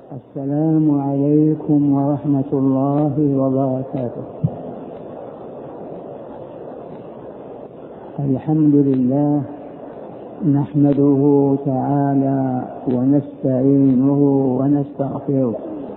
السلام عليكم ورحمة الله وبركاته. الحمد لله نحمده تعالى ونستعينه ونستغفره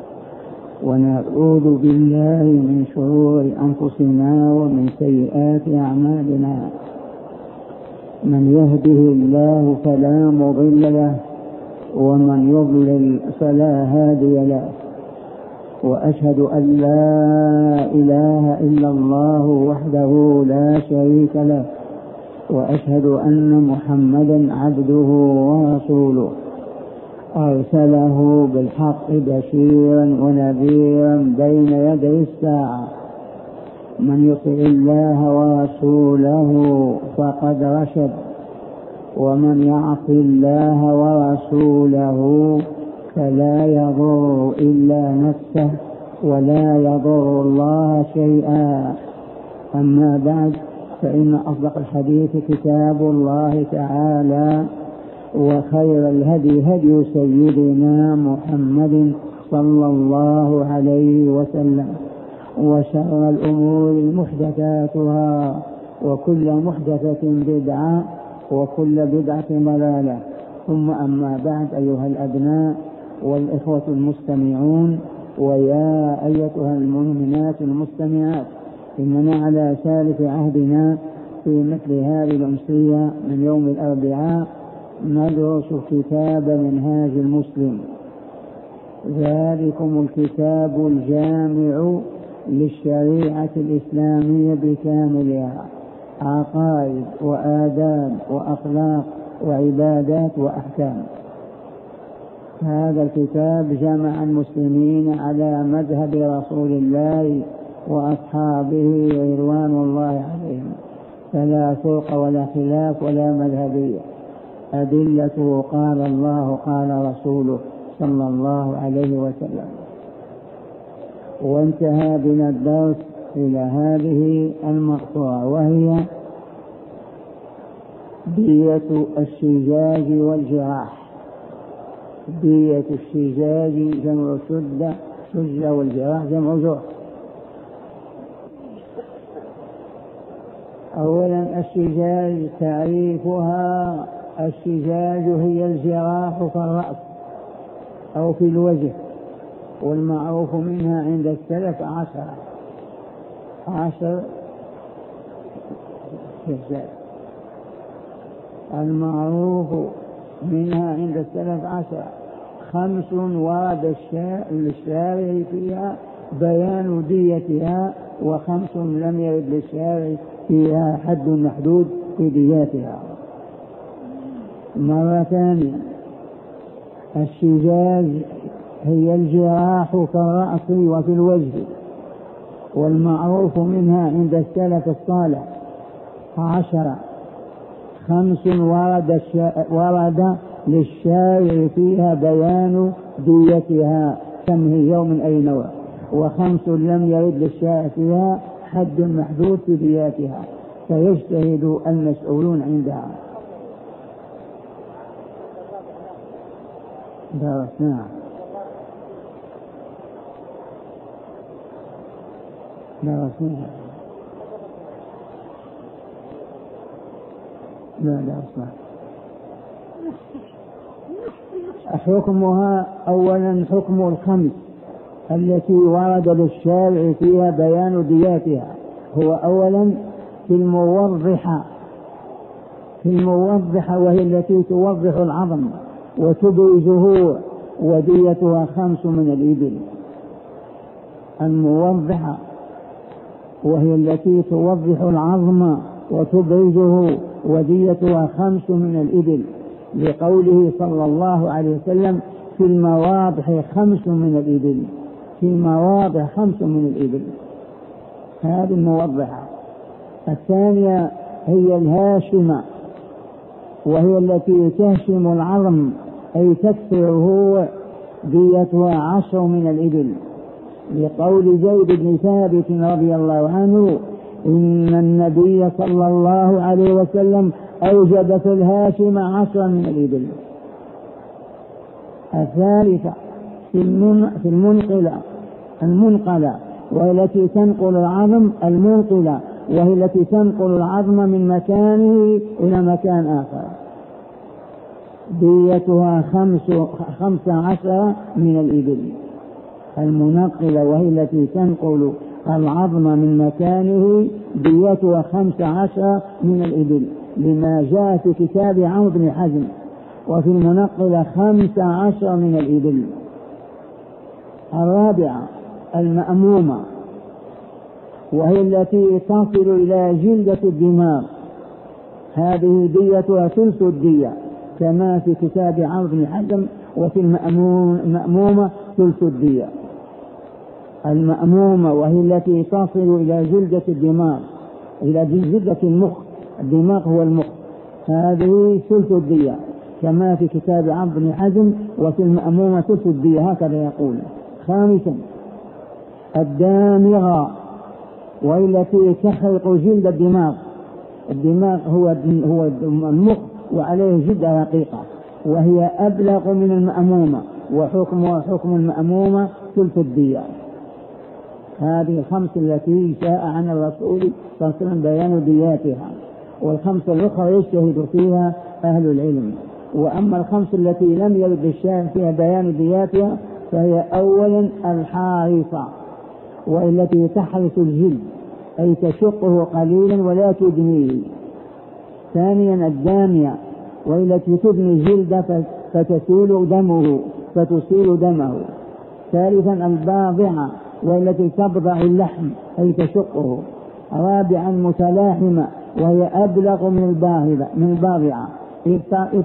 ونعوذ بالله من شرور أنفسنا ومن سيئات أعمالنا. من يهده الله فلا مضل له ومن يضلل فلا هادي له، وأشهد أن لا إله إلا الله وحده لا شريك له، وأشهد أن محمدا عبده ورسوله أرسله بالحق بشيرا ونذيرا بين يدي الساعة. من يطع الله ورسوله فقد رشد، ومن يعص الله ورسوله فلا يضر إلا نفسه ولا يضر الله شيئا. أما بعد، فإن أصدق الحديث كتاب الله تعالى، وخير الهدي هدي سيدنا محمد صلى الله عليه وسلم، وشر الأمور محدثاتها، وكل محدثة بدعة، وكل بدعة ضلالة. ثم أما بعد، أيها الأبناء والإخوة المستمعون، ويا أيتها المؤمنات المستمعات، إننا على سالف عهدنا في مثل هذه الأمسية من يوم الأربعاء ندرس كتاب منهاج المسلم، ذلكم الكتاب الجامع للشريعة الإسلامية بكاملها، عقائد وآداب وأخلاق وعبادات وأحكام. هذا الكتاب جمع المسلمين على مذهب رسول الله وأصحابه رضوان الله عليهم، فلا فرق ولا خلاف ولا مذهبية. أدلته قال الله قال رسوله صلى الله عليه وسلم. وانتهى بنا الدرس إلى هذه المقطوعة، وهي دية الشجاج والجراح. دية الشجاج جمع شجة، والجراح جمع جرح. أولا الشجاج تعريفها: الشجاج هي الجراح في الرأس أو في الوجه، والمعروف منها عند السلف 10 شجاج. المعروف منها عند السلف 10. 5 ورد للشارع فيها بيان ديتها، و5 لم يرد للشارع فيها حد محدود في دياتها. مرة ثانية، الشجاج هي الجراح في الرأس وفي الوجه، والمعروف منها عند السلف الصالح 10. 5 ورد للشارع فيها بيان ديتها، كم هي يوم أي نوع، و5 لم يرد للشارع فيها حد محدود في دياتها، فيجتهد المسؤولون عندها. درسناها. لا درسنا. حكمها: أولا حكم الخمس التي ورد للشارع فيها بيان دياتها، هو أولا في الموضحة، وهي التي توضح العظم وتبرزه، وديتها 5 من الإبل. الموضحة وهي التي توضح العظم وتبرزه، وديتها 5 من الإبل، لقوله صلى الله عليه وسلم: في المواضح 5 من الإبل. في المواضع 5 من الإبل. هذه الموضحة. الثانية هي الهاشمة، وهي التي تهشم العظم أي تكسره، ديتها 10 من الإبل، لقول زيد بن ثابت رضي الله عنه: إن النبي صلى الله عليه وسلم أوجب في الهاشم 10 من الإبل. الثالثة في المنقلة وهي التي تنقل العظم، المنقلة وهي التي تنقل العظم من مكانه إلى مكان آخر، ديتها 15 من الإبل. المنقلة وهي التي تنقل العظم من مكانه ديتها 15 من الإبل، لما جاء في كتاب عمرو بن حزم: وفي المنقلة 15 من الإبل. الرابعة المأمومة وهي التي تصل إلى جلدة الدماغ، هذه ديتها ثلث الدية كما في كتاب عمرو بن حزم: وفي المأمومة ثلث الدية. المأمومة وهي التي تصل إلى جلدة الدماغ، إلى جلدة المخ، الدماغ هو المخ، هذه ثلث الدية كما في كتاب عمرو بن حزم: وفي المأمومة ثلث الدية، هكذا يقول. خامسا الدامغة وهي التي تخرق جلد الدماغ، الدماغ هو المخ وعليه جلد رقيقة، وهي أبلغ من المأمومة، وحكمها حكم المأمومة ثلث الدية. هذه الخمس التي جاء عن الرسول صلى الله عليه وسلم بيان دياتها، والخمس الأخرى يجتهد فيها أهل العلم. وأما الخمس التي لم يرد الشارع فيها بيان دياتها فهي: أولا الحارصة والتي تحرس الجلد أي تشقه قليلا ولا تدنيه. ثانيا الدامية والتي تدني الجلد فتسيل دمه. ثالثا الباضعة والتي تبضع اللحم أي تشقه. رابعا متلاحمة وهي أبلغ من الباضعة إذ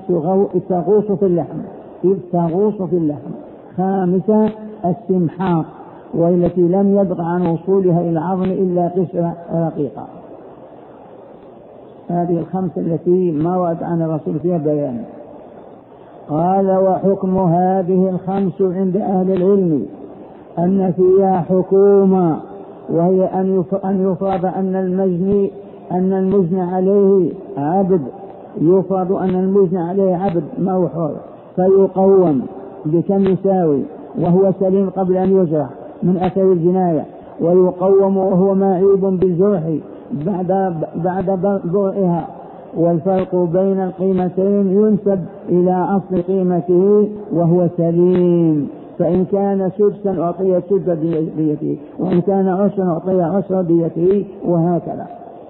تغوص في اللحم. خامسا السمحاق والتي لم يبق عن وصولها إلى العظم إلا قشرة رقيقة. هذه الخمس التي ما ورد عن الرسول فيها بيان. قال: وحكم هذه الخمس عند أهل العلم أن فيها حكومة، وهي أن يفرض أن المجني عليه عبد، يفرض أن المجني عليه عبد ما هو حر، فيقوم بكم يساوي وهو سليم قبل أن يجرح من أثر الجناية، ويقوم وهو معيب بالجرح بعد برئها. والفرق بين القيمتين ينسب إلى أصل قيمته وهو سليم، فإن كان سدسا أعطي سدس ديته، وإن كان عشرا أعطي عشر ديته، وهكذا.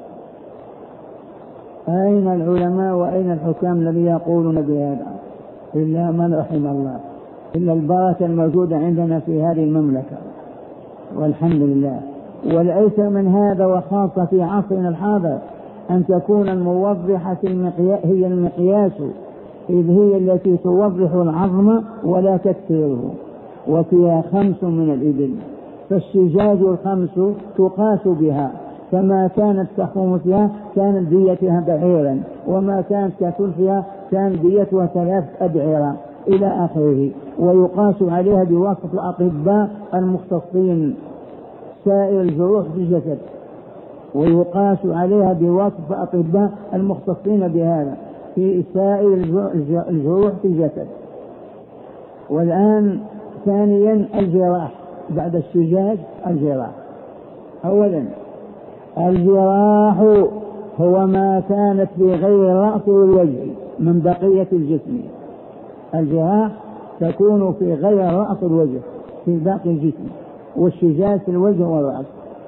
أين العلماء وأين الحكام الذين يقولون بهذا؟ إلا من رحم الله، إلا البركة الموجودة عندنا في هذه المملكة والحمد لله. وليس من هذا وخاصة في عصرنا الحاضر أن تكون الموضحة هي المقياس، إذ هي التي توضح العظم ولا تكسره. وفيها 5 من الإبل، فالشجاج 5 تقاس بها، فما كانت تخوم فيها كانت ديتها بعيرا، وما كانت تأكل فيها كانت ديتها 3 أبعرة إلى آخره. ويقاس عليها بواسطة الأطباء المختصين سائر الجروح في الجسد، ويقاس عليها بواسطة الأطباء المختصين بهذا في سائر الجروح في الجسد. والآن ثانيا الجراح بعد الشجاج. الجراح أولا الجراح هو ما كانت في غير الرأس والوجه من بقية الجسم. الجراح تكون في غير الرأس والوجه في باقي الجسم، والشجاج في الوجه والرأس.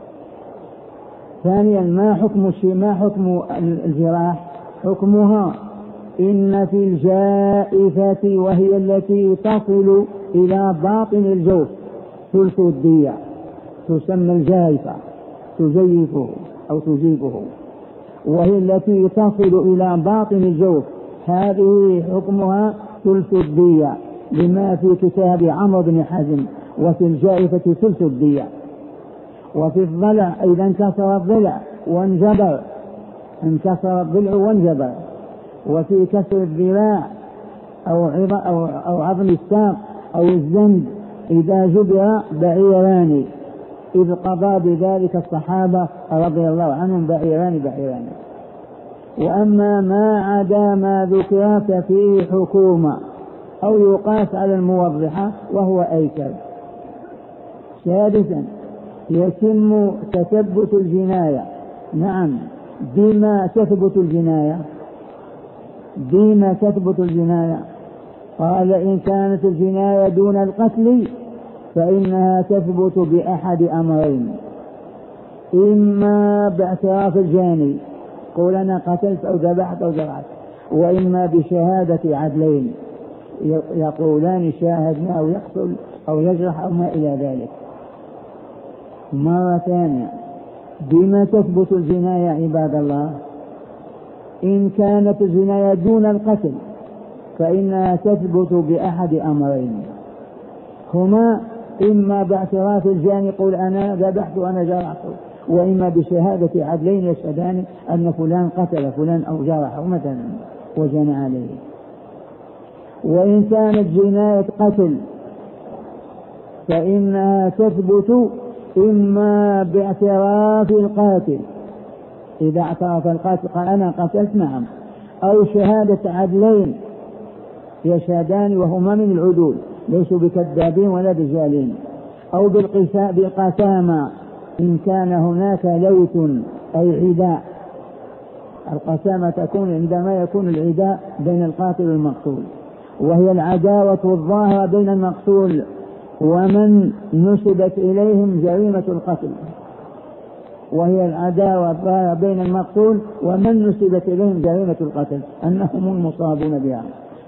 ثانيا ما حكم الجراح؟ حكمها إن في الجائفة وهي التي تصل إلى باطن الجوف ثلث الدية، تسمى الجائفة، تجيفه أو تجيبه، وهي التي تصل إلى باطن الجوف، هذه حكمها ثلث الدية لما في كتاب عمرو بن حزم: وفي الجائفة ثلث الدية. وفي الضلع إذا انكسر الضلع وانجبر، انكسر الضلع وانجبر. وفي كسر الذراع أو عظم الساق أو الزند إذا جبر بعيران، إذ قضى بذلك الصحابة رضي الله عنهم بعيران. وأما ما عدا ما ذكر ففيه حكومة، أو يقاس على الموضحة وهو أيسر. سادسا يتم تثبت الجناية. نعم، بما تثبت الجناية؟ بما تثبت الجناية؟ قال إن كانت الجناية دون القتل فإنها تثبت بأحد أمرين: إما باعتراف الجاني، قول أنا قتلت أو ذبحت أو جرحت، وإما بشهادة عدلين يقولان شاهدنا أو يقتل أو يجرح أو ما إلى ذلك. مرة ثانية، بما تثبت الجناية عباد الله؟ إن كانت الجناية دون القتل فإنها تثبت بأحد أمرين، هما إما باعتراف الجاني يقول أنا ذبحت وأنا جرحت، وإما بشهادة عدلين يشهدان أن فلان قتل فلان أو جرحه مثلا وجنى عليه. وإن كانت جناية قتل فإنها تثبت إما باعتراف القاتل، إذا اعترف القاتل قال أنا قتلت نعم، أو شهادة عدلين يشهدان وهما من العدول ليسوا بكذابين ولا دجالين، أو بالقسامة إن كان هناك لوث أي عداء. القسامة تكون عندما يكون العداء بين القاتل والمقتول، وهي العداوة الظاهرة بين المقتول ومن نسبت إليهم جريمة القتل، وهي العداوة الظاهرة بين المقتول ومن نسبت إليهم جريمة القتل أنهم المصابون بها.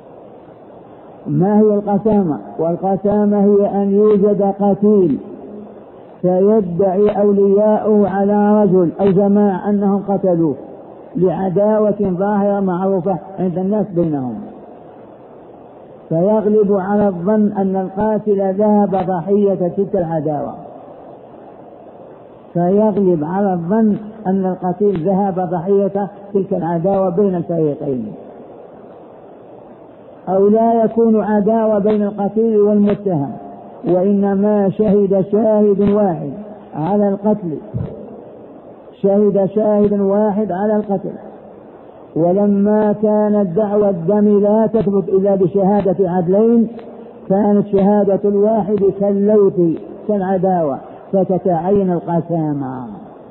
ما هي القسامة؟ والقسامة هي أن يوجد قتيل فيدعي أولياؤه على رجل أو جماعة أنهم قتلوه لعداوة ظاهرة معروفة عند الناس بينهم، فيغلب على الظن أن القاتل ذهب ضحية تلك العداوة، فيغلب على الظن أن القتيل ذهب ضحية تلك العداوة بين الفريقين. أو لا يكون عداوة بين القتيل والمتهم، وإنما شهد شاهد واحد على القتل، شهد شاهد واحد على القتل، ولما كانت دعوى الدم لا تثبت إلا بشهادة عدلين كانت شهادة الواحد كاللوث كالعداوة فتتعين القسامة.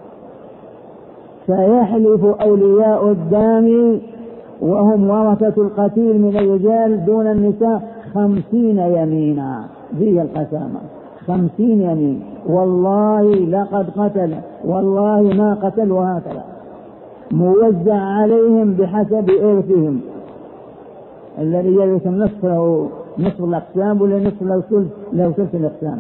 فيحلف أولياء الدم وهم ورثة القتيل من الرجال دون النساء 50 يمينا، ذي القسامة 50 يمين، والله لقد قتل والله ما قتل، وهكذا موزع عليهم بحسب إرثهم، الذي يرث نصف الأقسام ولا نصف لو ثلث الأقسام.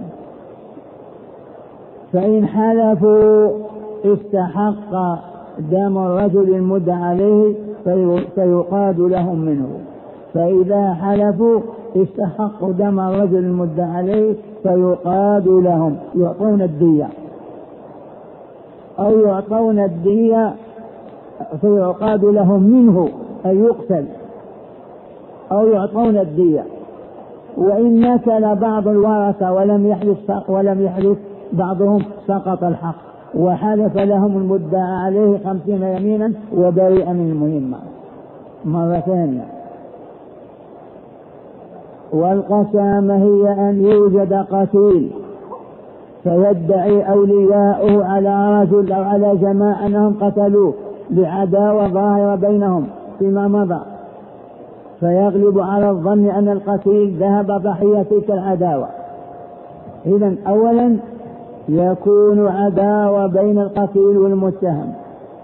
فإن حلفوا استحق دم الرجل المدعى عليه فيقاد لهم منه، فإذا حلفوا استحقوا دم الرجل المدعى عليه فيقاد لهم، يعطون الدية أو يعطون الدية فيقاد لهم منه أي يقتل أو يعطون الدية. وإن نكل بعض الورثة ولم يحلف بعضهم سقط الحق، وحلف لهم المدعى عليه 50 يمينا وبرئ من المهمة. مرة ثانية، والقسامة هي أن يوجد قتيل فيدعي أولياؤه على رجل أو على جماعة أنهم قتلوه لعداوة ظاهرة بينهم فيما مضى، فيغلب على الظن أن القتيل ذهب ضحية تلك العداوة. إذن أولا يكون عداوة بين القتيل والمتهم،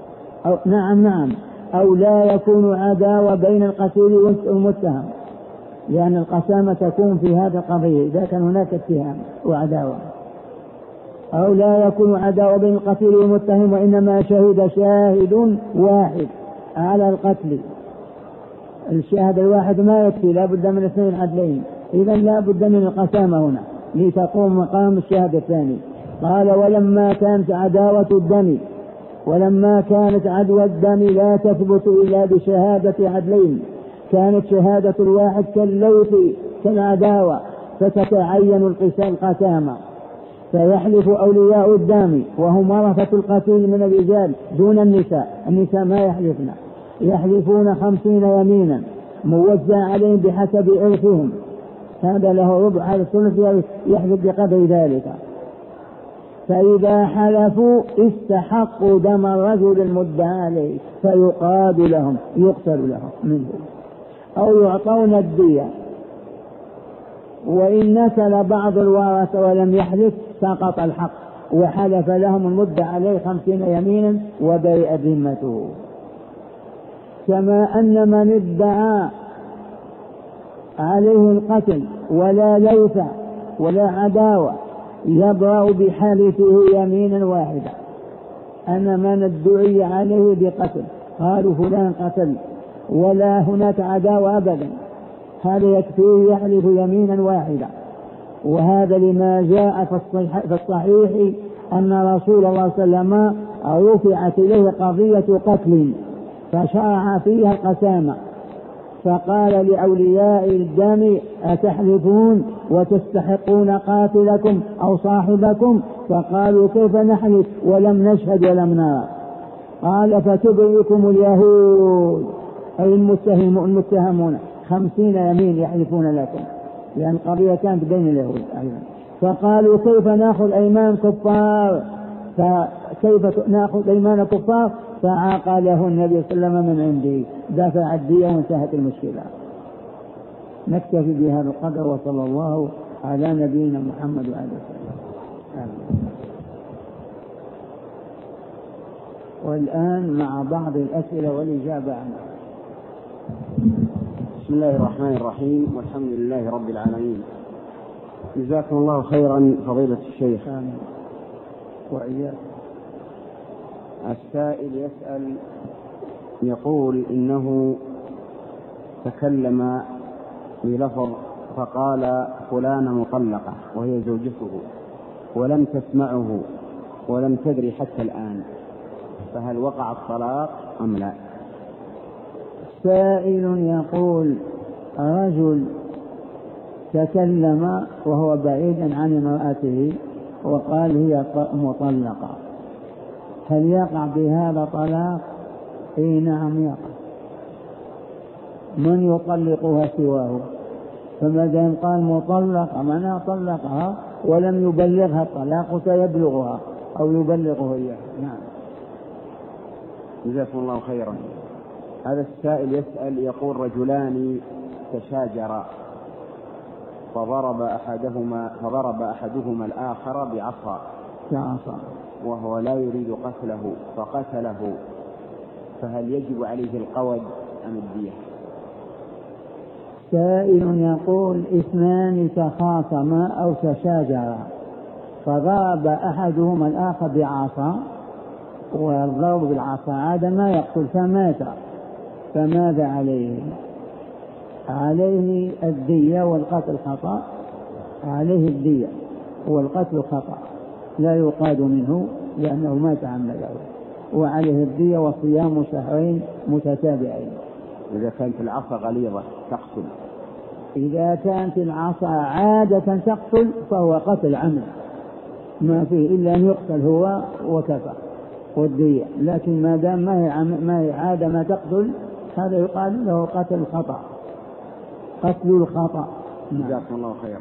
أو لا يكون عداوة بين القتيل والمتهم، لأن القسامة تكون في هذه القضية إذا كان هناك اتهام وعداوة. أو لا يكون عداوة بين القتيل والمتهم، وإنما شهد شاهد واحد على القتل. الشاهد الواحد ما يكفي، لا بد من 2 عدلين، إذا لا بد من القسامة هنا لتقوم مقام الشاهد الثاني. قال ولما كانت عدوى الدم لا تثبت إلا بشهادة عدلين كانت شهادة الواحد كاللوث كالعداوة فتتعين القسامة. فيحلف أولياء الدم وهم ورثة القتيل من الرجال دون النساء ما يحلفون 50 يمينا موزع عليهم بحسب إرثهم، هذا له ربع، هذا الثلث، يحلف بقدر ذلك. فإذا حلفوا استحقوا دم الرجل المدعى عليه فيقاد لهم، يقتل لهم منه أو يعطون الدية. وإن نكل بعض الورثة ولم يحلف سقط الحق، وحلف لهم المدعى عليه 50 يمينا وبرئ ذمته. كما أن من ادعى عليه القتل ولا ليث ولا عداوة يبرأ بحلفه يمينا واحدة. أنا من ادعي عليه بقتل قالوا فلان قتل ولا هناك عداوة أبدا، هذا يكفيه يحلف يمينا واحدة. وهذا لما جاء في الصحيح أن رسول الله صلى الله عليه وسلم رفعت إليه قضية قتل فشرع فيها القسامة، فقال لأولياء الدم أتحلفون وتستحقون قاتلكم أو صاحبكم؟ فقالوا كيف نحلف ولم نشهد ولم نرى؟ قال فتبرئكم اليهود أي المتهمون 50 يمين يحلفون لكم، لأن القضية كانت بين اليهود أيضا. فقالوا كيف نأخذ أيمان كفار؟ فكيف نأخذ أيمان كفار؟ فعاقله النبي صلى الله عليه وسلم من عنده، دفع الدية وانتهت المشكلة. نكتفي بهذا القدر، وصلى الله على نبينا محمد وعلى آله وسلم. والآن مع بعض الأسئلة والإجابة عنها. بسم الله الرحمن الرحيم، والحمد لله رب العالمين. جزاكم الله خيرا فضيلة الشيخ. وإياكم. السائل يسأل يقول إنه تكلم بلفظ فقال فلانة مطلقة وهي زوجته ولم تسمعه ولم تدري حتى الآن، فهل وقع الطلاق أم لا؟ سائل يقول رجل تكلم وهو بعيد عن امرأته وقال هي مطلقة، هل يقع بهذا طلاق؟ اي نعم يقع. من يطلقها سواه؟ فماذا قال مطلقة معناها طلقها ولم يبلغها الطلاق سيبلغها أو يبلغه إياه. نعم. جزاكم الله خيرا. هذا السائل يسأل يقول رجلان تشاجرا فضرب أحدهما الآخر بعصا وهو لا يريد قتله فقتله، فهل يجب عليه القود أم الدية؟ سائل يقول اثنان تخاصما أو تشاجرا فضرب أحدهما الآخر بعصا، والضرب بالعصا عادة ما يقتل فمات، فماذا عليه؟ عليه الدية والقتل خطأ، عليه الدية والقتل خطأ لا يقاد منه لأنه ما تعمده، وعليه الدية وصيام شهرين متتابعين. إذا كانت العصا غليظة تقتل؟ إذا كانت العصا عادة تقتل فهو قتل عمد ما فيه إلا أن يقتل هو وكفى والدية، لكن ما دام ما هي عادة ما تقتل هذا يقال له قتل الخطأ، قتل الخطأ. جزاكم الله خيرا.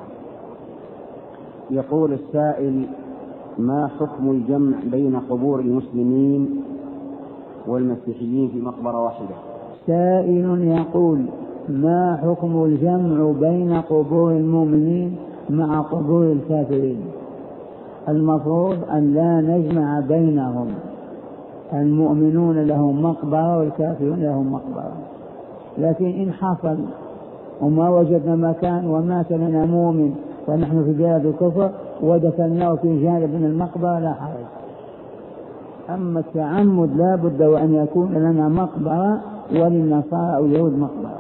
يقول السائل ما حكم الجمع بين قبور المسلمين والمسيحيين في مقبرة واحدة؟ سائل يقول ما حكم الجمع بين قبور المؤمنين مع قبور الكافرين؟ المفروض أن لا نجمع بينهم، المؤمنون لهم مقبرة والكافرون لهم مقبرة، لكن إن حصل وما وجدنا مكان ومات لنا مؤمن ونحن في بلاد الكفر ودفناه في جانب من المقبرة لا حرج. أما التعمد لا بد وأن يكون لنا مقبرة وللنصارى أو اليهود مقبرة.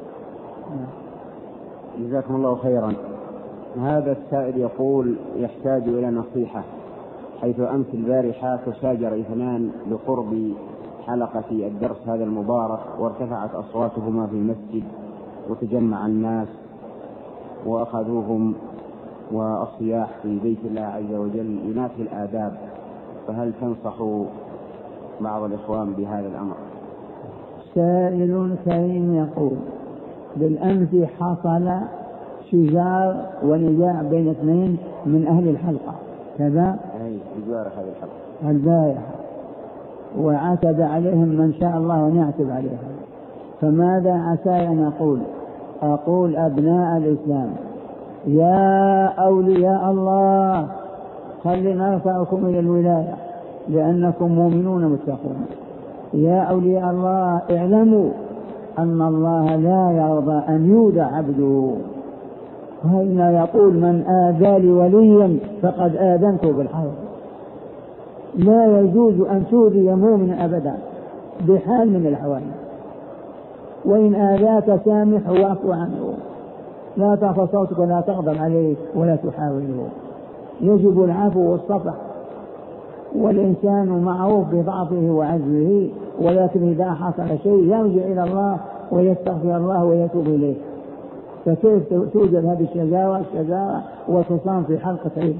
جزاكم الله خيرا. هذا السائل يقول يحتاج إلى نصيحة، حيث أمس البارحة تشاجر اثنان بقرب حلقة الدرس هذا المبارك وارتفعت أصواتهما في المسجد وتجمع الناس وأخذوهم، والصياح في بيت الله عز وجل ينافي الآداب، فهل تنصحوا بعض الإخوان بهذا الأمر؟ سائل كريم يقول بالأمس حصل شجار ونزاع بين اثنين من أهل الحلقة كذا البارحة، وعتب عليهم من شاء الله أن يعتب عليهم. فماذا عسى أن أقول أبناء الإسلام يا أولياء الله خلنا نرفعكم إلى الولاية لأنكم مؤمنون متقون. يا أولياء الله اعلموا أن الله لا يرضى أن يودع عبده، وهنا يقول من آذى لي وليا فقد آذنته بالحرب. لا يجوز أن تؤذي مؤمنا أبدا بحال من الأحوال، وإن آذاك سامح واعف عنه، لا ترفع صوتك ولا تغضب عليه ولا تحاوله. يجب العفو والصفح، والإنسان معروف بضعفه وعجزه، ولكن إذا حصل شيء يرجع إلى الله ويستغفر الله ويتوب إليه. فكيف توجد هذه الشجاعة وتصام في حلقة عيد؟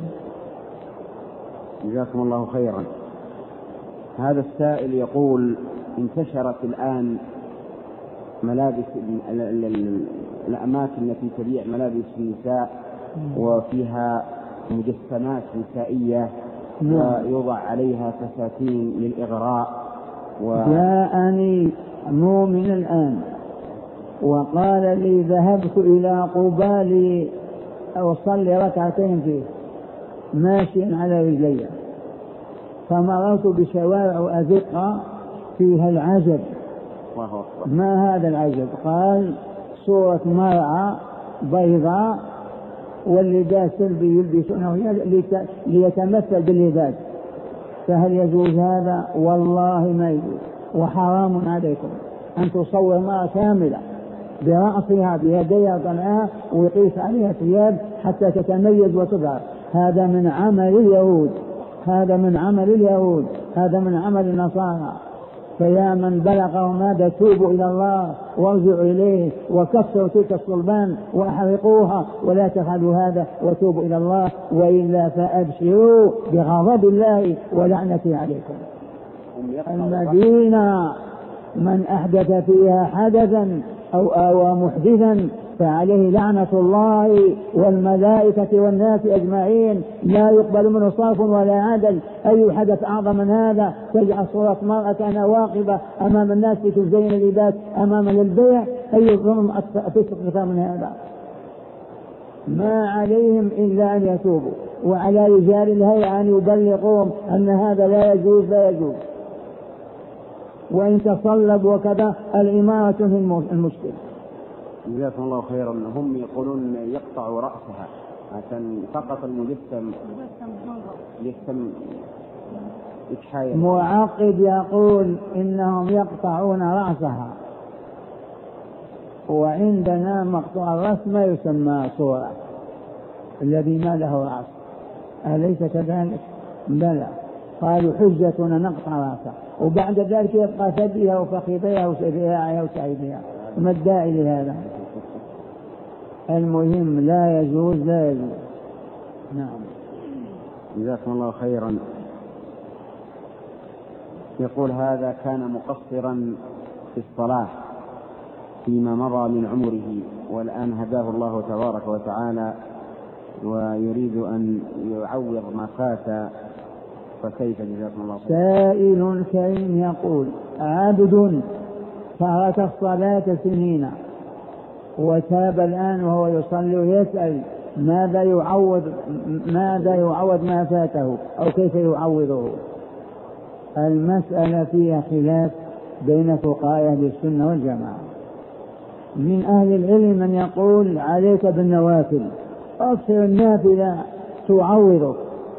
جزاكم الله خيرا. هذا السائل يقول انتشرت الآن ملابس الأماكن التي تبيع ملابس النساء وفيها مجسمات نسائية ويوضع عليها فساتين للإغراء. جاءني مؤمن الآن وقال لي ذهبت إلى قباء أصلي ركعتين فيه ماشيا على رجلي، فمررت بشوارع أزقة فيها العجب. ما هذا العجب؟ قال صورة مرأة بيضاء واللباس يلبسونه ليتمثل باللباس. فهل يجوز هذا؟ والله ما يجوز، وحرام عليكم أن تصور مرأة كاملة برأسها بيديها طلعها ويقيس عليها ثياب حتى تتميز وتظهر. هذا من عمل اليهود، هذا من عمل النصارى. فيا من بلغهم هذا توبوا إلى الله وارجعوا إليه وكسروا تلك الصلبان وأحرقوها، ولا تفعلوا هذا وتوبوا إلى الله، وإلا فأبشروا بغضب الله ولعنته عليكم. المدينة من أحدث فيها حدثا أو آوى محدثا فعليه لعنة الله والملائكة والناس أجمعين، لا يقبل منه صرف ولا عدل. أي حدث أعظم من هذا؟ تجعل صورة مرأة نواقبة أمام الناس لتزين اللباس أمام البيع. أي ظلم أكثر من هذا؟ ما عليهم إلا أن يتوبوا، وعلى رجال الهيئة أن يبلغوهم أن هذا لا يجوز. وإن تصلب وكذا الإمارة في المشكلة. جزاكم الله خيرا. هم يقولون يقطع رأسها عشان فقط المجسم يتحايل. معقد يقول إنهم يقطعون رأسها، وعندنا مقطوع الرأس ما يسمى صورة، الذي ما له رأس، أليس كذلك؟ بلى. قالوا حجتنا نقطع رأسها، وبعد ذلك يبقى ثديها وفخذيها وسبيعها وسعيدها. ما الداعي لهذا؟ المهم لا يجوز. نعم. جزاكم الله خيرا. يقول هذا كان مقصرا في الصلاة فيما مضى من عمره، والآن هداه الله تبارك وتعالى ويريد أن يعوض ما فات، فكيف؟ جزاكم الله خيرا. سائل كريم يقول عبد ترك الصلاة سنين وتاب الآن وهو يصلي ويسأل ماذا يعوض ما فاته أو كيف يعوضه. المسألة فيها خلاف بين فقهاء أهل السنة والجماعة. من أهل العلم من يقول عليك بالنوافل، أكثر النافلة تعوضك.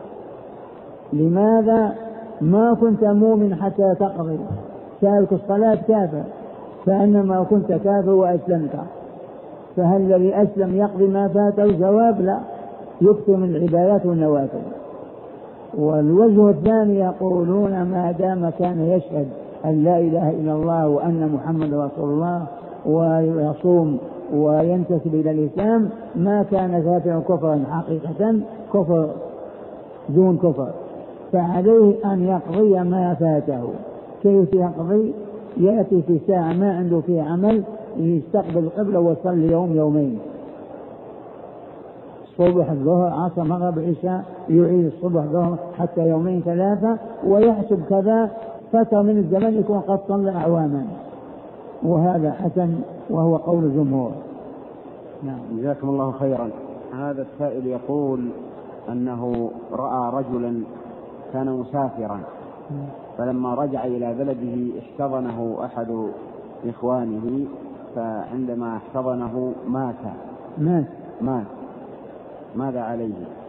لماذا؟ ما كنت مؤمن حتى تقضي، تارك الصلاة كافر، فإنما كنت كافر وأسلمت. فهل الذي أسلم يقضي ما فاته؟ جواب لا، يكثر من العبادات والنوافل. والوجه الثاني يقولون ما دام كان يشهد أن لا إله إلا الله وأن محمد رسول الله ويصوم وينتسب إلى الإسلام، ما كان كافرا كفرا حقيقة، كفر دون كفر، فعليه أن يقضي ما فاته. كيف يقضي؟ يأتي في ساعة ما عنده فيه عمل يستقبل القبلة ويصلي يوم يومين، صبح الظهر عصر مغرب عشاء، يعيد الصبح ظهر حتى يومين ثلاثة، ويحسب كذا فترة من الزمن يكون قد صلى أعواما، وهذا حسن وهو قول الجمهور. نعم. جزاكم الله خيرا. هذا السائل يقول أنه رأى رجلا كان مسافرا، فلما رجع إلى بلده احتضنه أحد إخوانه، فعندما احتضنه مات. ماذا عليه؟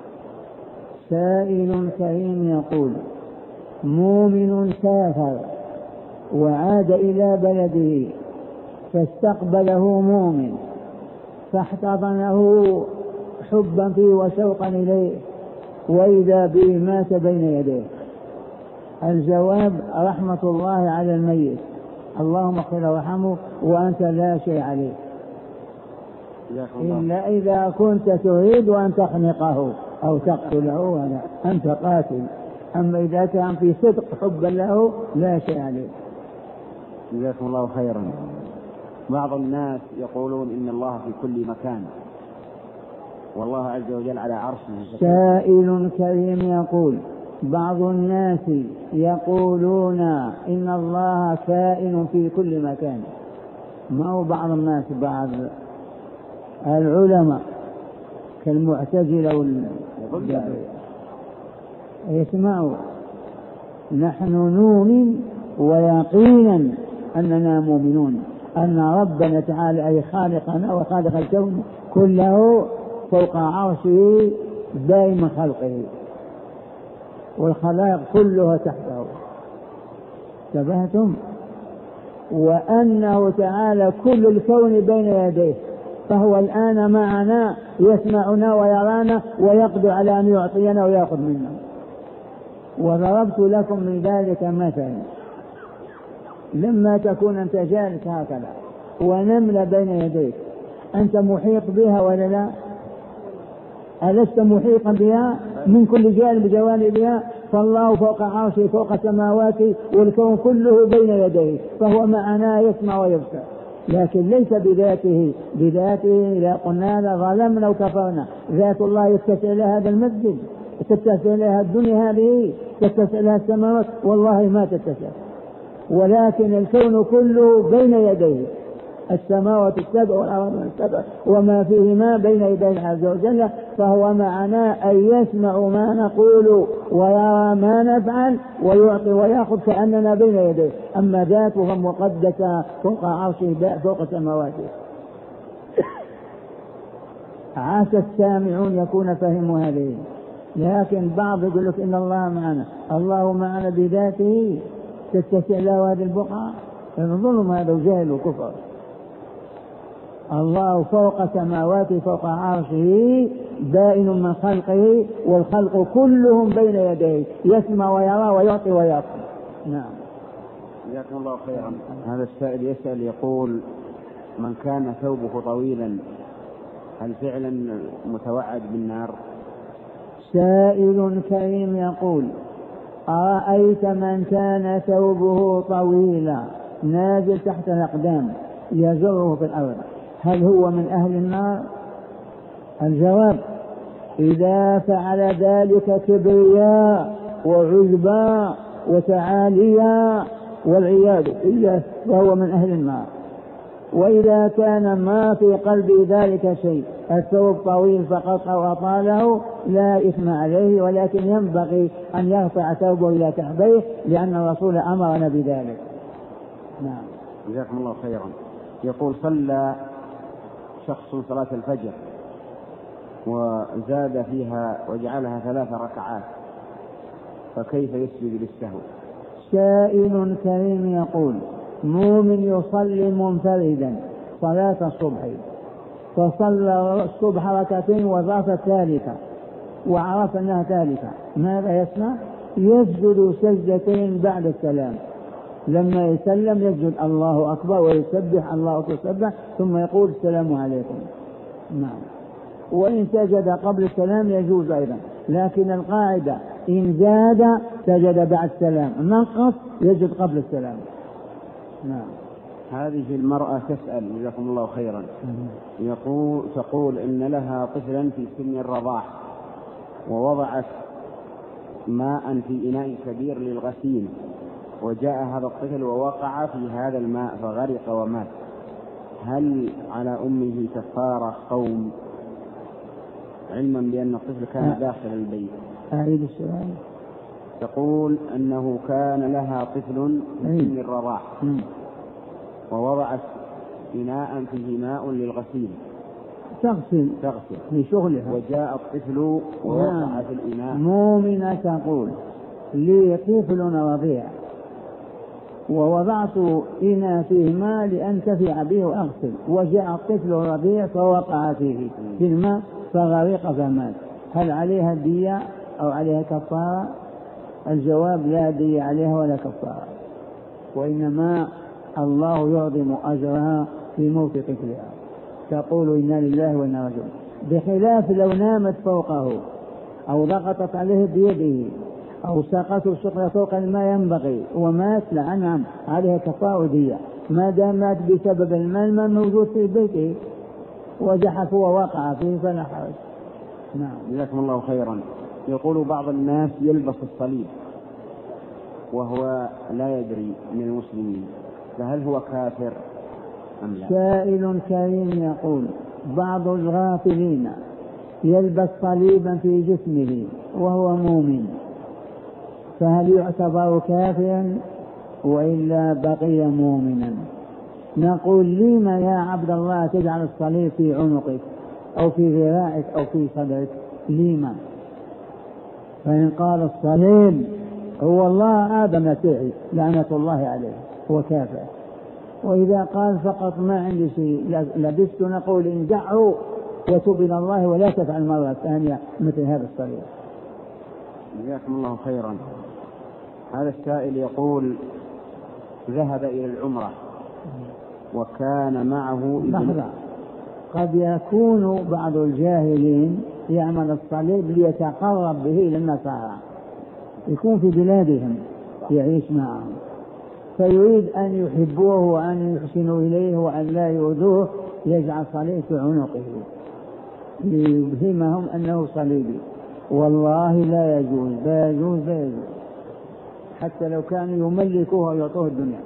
سائل كريم يقول: مؤمن سافر وعاد إلى بلده فاستقبله مؤمن فاحتضنه حبا فيه وشوقا إليه، وإذا به مات بين يديه. الجواب: رحمة الله على الميت، اللهم اغفر وارحمه وأنت لا شيء عليه، إلا إذا كنت تريد أن تخنقه أو تقتله أنت قاتل، أما إذا كان في صدق حبا له لا شيء عليه. جزاكم الله خيرا. بعض الناس يقولون إن الله في كل مكان والله عز وجل على عرشه. سائل كريم يقول: بعض الناس يقولون إن الله كائن في كل مكان. ما هو بعض الناس، بعض العلماء كالمعتزلة يسمعوا: نحن نؤمن ويقينا أننا مؤمنون أن ربنا تعالى أي خالقنا وخالق الكون كله فوق عرشه دائما خلقه، والخلائق كلها تحته، انتبهتم؟ وأنه تعالى كل الكون بين يديه، فهو الآن معنا يسمعنا ويرانا ويقدر على أن يعطينا ويأخذ منا. وضربت لكم من ذلك مثلا: لما تكون أنت جالس هكذا ونملة بين يديك، أنت محيط بها ولا لا؟ ألست محيطا بها من كل جانب جوانبها؟ فالله فوق عرشه فوق سماواته والكون كله بين يديه، فهو معنا يسمع ويبصر، لكن ليس بذاته إذا قلنا ظلمنا وكفرنا. ذات الله يتسع لها هذا المسجد، تتسع لها الدنيا هذه، تتسع لها السماوات، والله ما تتسع، ولكن الكون كله بين يديه، السماوات السبع والأرض السبع وما فيهما بين يديه عز وجل، فهو معنا أن يسمع ما نقول ويرى ما نفعل ويعطي ويأخذ كأننا بين يديه، أما ذاته مقدسة فوق عرشه فوق سماواته. عسى السامعون يكون فهموا هذه، لكن بعض يقول لك إن الله معنا، الله معنا بذاته تتسع له هذه البقعة، ظلم هذا وجهل وكفر. الله فوق سماواته فوق عرشه بائن من خلقه، والخلق كلهم بين يديه يسمع ويرى ويعطي ويأخذ. نعم. جزاكم الله خيرا. هذا السائل يسأل يقول: من كان ثوبه طويلا هل فعلا متوعد بالنار؟ سائل كريم يقول: أرأيت من كان ثوبه طويلا نازل تحت الأقدام يجره في الأرض، هل هو من أهل النار؟ الجواب: إذا فعل ذلك كبرياء وعجبا وتعاليا والعياذ بالله فهو من أهل النار. وإذا كان ما في قلبه ذلك شيء، الثوب طويل فقط أو أطاله، لا إثم عليه، ولكن ينبغي أن يرفع ثوبه إلى كعبيه، لأن الرسول أمرنا بذلك. نعم. جزاكم الله خيرا. يقول: صلى شخص صلاة الفجر وزاد فيها وجعلها 3 ركعات، فكيف يسجد للسهو؟ سائل كريم يقول: مؤمن يصلي منفردا صلاة الصبح، فصلى الصبح 2 ركعتين وضاف الثالثة وعرف أنها ثالثة، ماذا يصنع؟ يسجد سجدتين بعد السلام، لما يسلم يسجد الله أكبر ويسبح الله أكبر يسبح، ثم يقول السلام عليكم. نعم. وإن سجد قبل السلام يجوز أيضا، لكن القاعدة إن زاد سجد بعد السلام، نقص يسجد قبل السلام. نعم. هذه المرأة تسأل جزاكم الله خيرا، تقول إن لها طفلا في سن الرضاع ووضعت ماء في إناء كبير للغسيل، وجاء هذا الطفل ووقع في هذا الماء فغرق ومات، هل على أمه كفارة قوم علما بأن الطفل كان داخل البيت؟ أعيد السؤال. تقول أنه كان لها طفل في سن الرضاع ووضعت إناء فيه ماء للغسيل تغسل في شغلها، وجاء الطفل ووقع في الإناء. مؤمنة تقول لي طفل رضيع ووضعت إناء فيه ماء لأنتفع به وأغسل، وجاء الطفل رضيع فوقع فيه في الماء فغرق فمات، هل عليها دية أو عليها كفارة؟ الجواب لا دية عليها ولا كفارة، وإنما الله يعظم أجرها في موت طفلها، تقول إنا لله وإنا راجعون، بخلاف لو نامت فوقه أو ضغطت عليه بيده أو سقط الشقر فوق ما ينبغي ومات، لعنهم عليها كفارة دية، ما دام مات بسبب الماء موجود في بيته وزحف ووقع فيه فلا حرج. نعم. جزاكم الله خيرا. يقول بعض الناس يلبس الصليب وهو لا يدري من المسلمين، فهل هو كافر أم لا؟ سائل كريم يقول بعض الغافلين يلبس صليبا في جسمه وهو مؤمن، فهل يعتبر كافرا وإلا بقي مؤمنا؟ نقول لما يا عبد الله تجعل الصليب في عنقك أو في ذراعك أو في صدرك؟ لما؟ فإن قال الصليب هو الله آدم مسيحي لعنة الله عليه هو كافر، وإذا قال فقط ما عندي شيء لبست نقول انزعه وتوب إلى الله ولا تفعل مرة ثانية مثل هذا الصليب. جزاكم الله خيرا. هذا السائل يقول ذهب إلى العمرة وكان معه لحظة، قد يكون بعض الجاهلين يعمل الصليب ليتقرب به للنصارى، يكون في بلادهم يعيش معهم فيريد أن يحبوه وأن يحسنوا إليه وأن لا يؤذوه، يجعل صليب في عنقه ليبهمهم أنه صليبي، والله لا يجوز لا يجوز لا يجوز، حتى لو كانوا يملكوه ويعطوه الدنيا.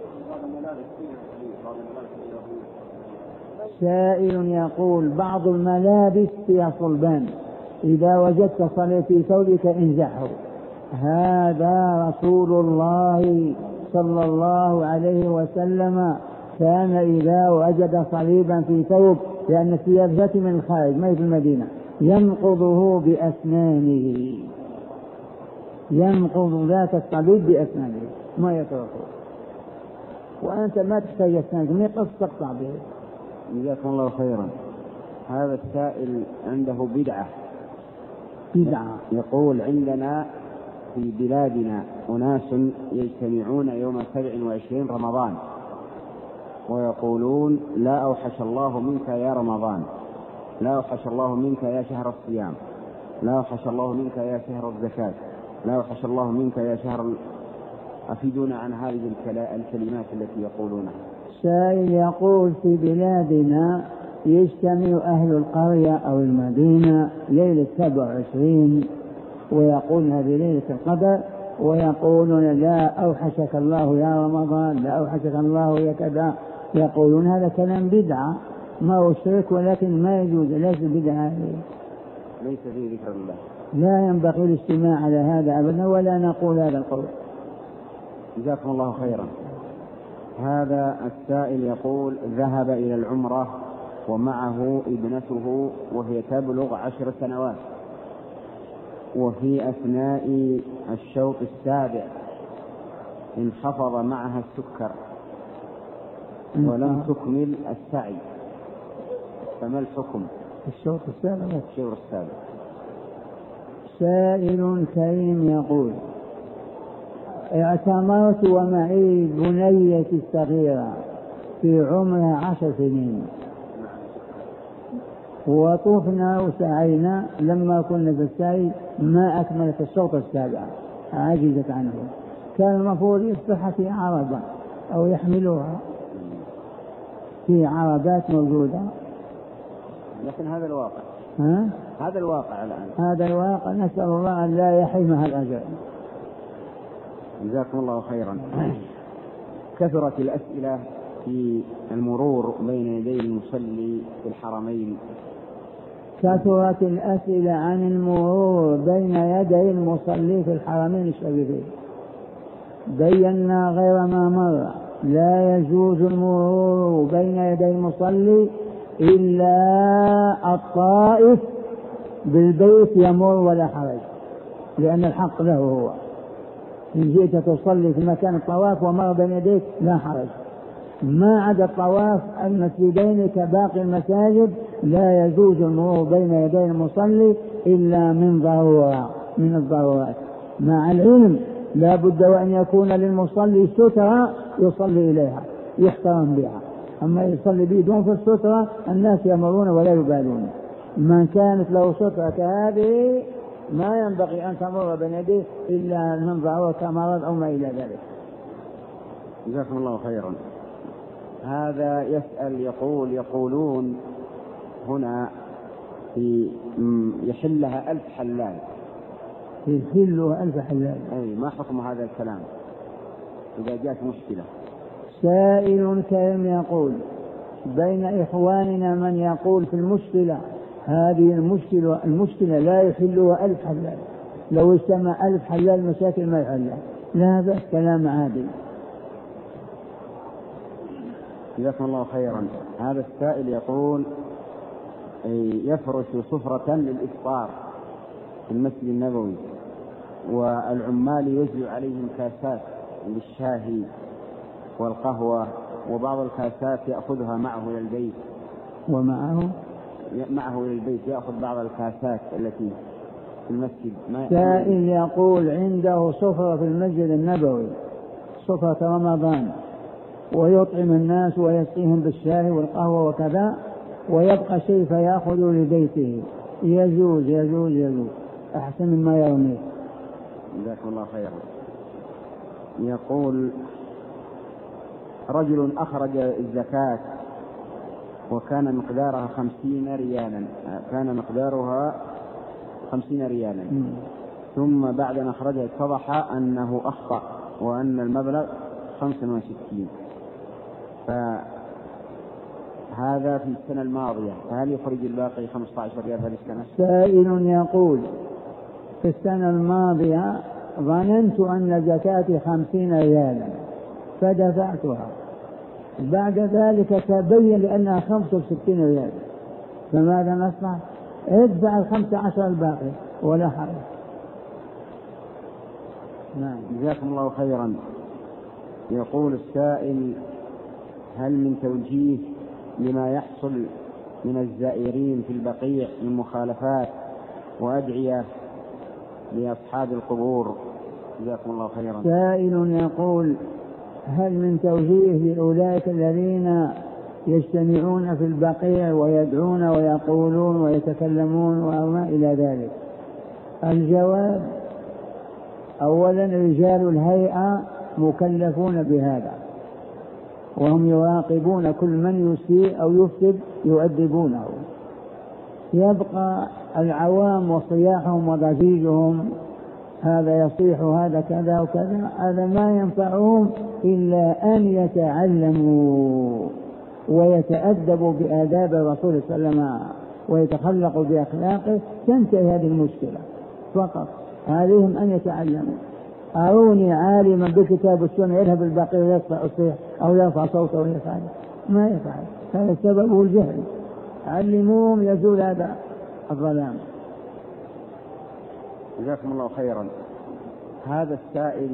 سائل يقول بعض الملابس فيها صلبان، إذا وجدت صليب في ثوبك انزعه، هذا رسول الله صلى الله عليه وسلم كان إذا وجد صليبا في ثوب، لأن الثياب ذات من الخارج ما في المدينة، ينقضه بأسنانه، ينقض ذات الصليب بأسنانه ما يتركه، وأنت ما تحتاج أسنانك ما تقطع به. جزاكم الله خيرا. هذا السائل عنده بدعة يقول عندنا في بلادنا أناس يجتمعون يوم 27 رمضان ويقولون لا أوحش الله منك يا رمضان، لا أوحش الله منك يا شهر الصيام، لا أوحش الله منك يا شهر الزكاة، لا أوحش الله منك يا شهر أفيدونا عن هذه الكلمات التي يقولونها. سائل يقول في بلادنا يجتمع أهل القرية أو المدينة ليلة 27 ويقولون هذه ليلة القدر، ويقولون لا أوحشك الله يا رمضان، لا أوحشك الله يا كذا، يقولون هذا كلام بدعة ما هو شرك ولكن ما يجوز، ليس بدعة، ليس فيه ذكر الله، لا ينبغي الاجتماع على هذا أبدا ولا نقول هذا القول. جزاكم الله خيرا. هذا السائل يقول ذهب إلى العمرة ومعه ابنته وهي تبلغ 10 سنوات، وفي أثناء الشوط السابع انخفض معها السكر ولم تكمل السعي، فما الحكم؟ الشوط السابع. سائل كريم يقول اعتمرت ومعي بنيتي الصغيرة في عمرها 10 سنين وطفنا وسعينا، لما كنا في السعي ما أكملت الشوط السابع عجزت عنه، كان المفروض يصبح في عربة أو يحملوها في عربات موجودة. لكن هذا الواقع. هذا الواقع الآن. هذا الواقع، نسأل الله أن لا يحرمها الأجر. جزاكم الله خيرا. كثرت الأسئلة في المرور بين يدي المصلي في الحرمين. كثرت الأسئلة عن المرور بين يدي المصلي في الحرمين الشريفين. بينا غير ما مر لا يجوز المرور بين يدي المصلي إلا الطائف بالبيت يمر ولا حرج، لأن الحق له هو. إن جئت تصلي في مكان الطواف ومر بين يديك لا حرج. ما عدا الطواف المسجدين كباقي المساجد لا يجوز المرور بين يدي المصلي إلا من ضرورة من الضرورات، مع العلم لا بد وأن يكون للمصلي سترة يصلي إليها يحترم بها. أما يصلي بدون في السترة الناس يمرون ولا يبالون. من كانت له سترة كهذه ما ينبغي أن تمر بين يديه إلا من ضرورة كمرض أو ما إلى ذلك. جزاكم الله خيرا. هذا يسأل يقولون هنا في يحلها 1000 حلال. يحلها 1000 حلال. أي ما حكم هذا الكلام إذا جاءت مشكلة؟ سائل كريم يقول بين إخواننا من يقول في المشكلة هذه المشكلة لا يحلها 1000 حلال. لو اجتمع 1000 حلال مشاكل ما يحلها. لا بأس، كلام عادي. جزاكم الله خيرا. هذا السائل يقول يفرش سفرة للإفطار في المسجد النبوي والعمال يوزع عليهم كاسات للشاهي والقهوة، وبعض الكاسات يأخذها معه إلى البيت. معه إلى البيت يأخذ بعض الكاسات التي في المسجد. سائل يقول عنده سفرة في المسجد النبوي، سفرة رمضان، ويطعم الناس ويسقيهم بالشاي والقهوة وكذا، ويبقى شيء فيأخذ لبيته. يجوز أحسن مما يرميه. جزاكم الله خيرا. يقول رجل أخرج الزكاة وكان مقدارها 50 ريالا، مقدارها 50 ريالا، ثم بعد أن أخرجها اتضح أنه أخطأ وأن المبلغ 65. فهذا في السنة الماضية، فهل يخرج الباقي 15 ريال هذه السنة؟ سائل يقول في السنة الماضية ظننت أن زكاتي 50 ريالا فدفعتها، بعد ذلك تبين لأنها 65 ريال، فماذا نصنع؟ ادفع 15 الباقي ولا حرج. نعم. جزاكم الله خيرا. يقول السائل هل من توجيه لما يحصل من الزائرين في البقيع من مخالفات وأدعية لأصحاب القبور؟ جزاكم الله خيرا. سائل يقول هل من توجيه لأولئك الذين يجتمعون في البقيع ويدعون ويقولون ويتكلمون وما إلى ذلك؟ الجواب: أولا رجال الهيئة مكلفون بهذا، وهم يراقبون كل من يسيء أو يفسد يؤدبونه. يبقى العوام وصياحهم وضجيجهم، هذا يصيح هذا كذا وكذا، هذا ما ينفعهم إلا أن يتعلموا ويتأدبوا بآداب الرسول صلى الله عليه وسلم ويتخلقوا بأخلاقه، تنتهي هذه المشكلة فقط. عليهم أن يتعلموا. أروني عالما بكتاب السنة يذهب البقيع ويصيح أو يرفع صوته ويفعل، ما يفعل، هذا سببه الجهل. علموهم يزول هذا الظلام. جزاكم الله خيرا. هذا السائل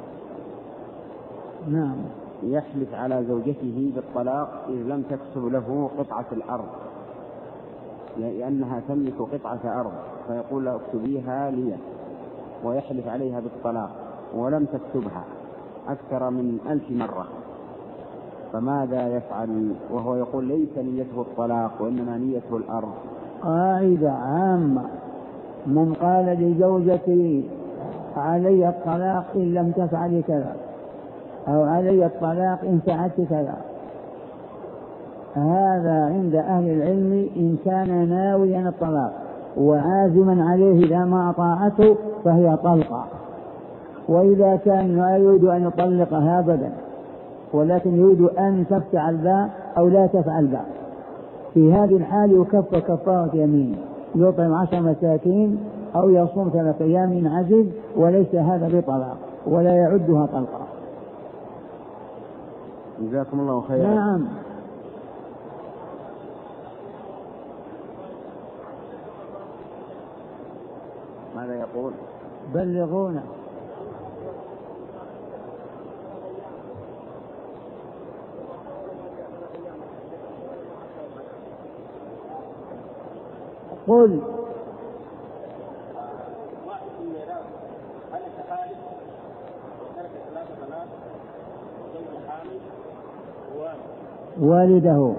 نعم يحلف على زوجته بالطلاق إذ لم تكسب له قطعة الأرض، لأنها تملك قطعة أرض، فيقول له اكتبيها لي، ويحلف عليها بالطلاق ولم تكتبها أكثر من 1000 مرة، فماذا يفعل وهو يقول ليس نيته الطلاق وإنما نيته الأرض؟ قاعدة عامة: من قال لزوجتي علي الطلاق إن لم تفعلي كذا، أو علي الطلاق إن فعلت كذا، هذا عند أهل العلم إن كان ناويا الطلاق وعازما عليه إذا ما أطاعته فهي طلقة، وإذا كان لا يريد أن يطلقها أبدا ولكن يريد أن تفتح الباء أو لا تفعل باء، في هذه الحال يكف كفارة يمين، يطعم 10 مساكين أو يصوم 3 أيام عجز، وليس هذا بطلاق ولا يعدها طلقة. جزاكم الله خيرا. نعم. ماذا يقول؟ بلغونا. قل. والده.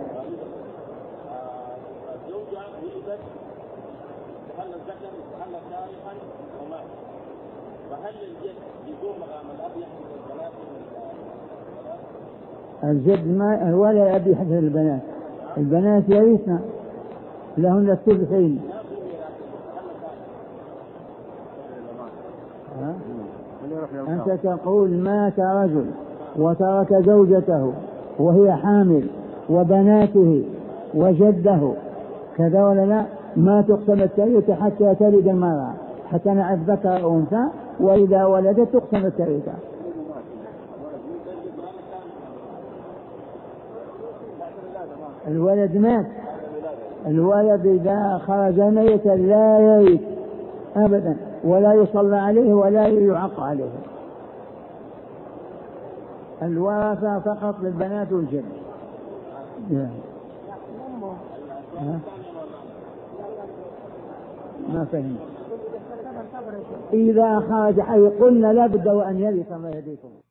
الجد ما ولا أبي حفظ البنات، البنات يرثن لهن الثلثين. أنت تقول مات رجل وترك زوجته وهي حامل وبناته وجده كذا ولا لا؟ ما تقسم التركة حتى تلد المرأة، حتى نعرف ذكر أو أنثى، وإذا ولدت تقسم التركة. الولد مات، الولد إذا خرج ميتا لا يرث أبدا ولا يصلى عليه ولا يعق عليه، الورثة فقط للبنات والجد. ما فهم. إذا خرج حي قلنا لا بد وأن يرث. الله يهديكم.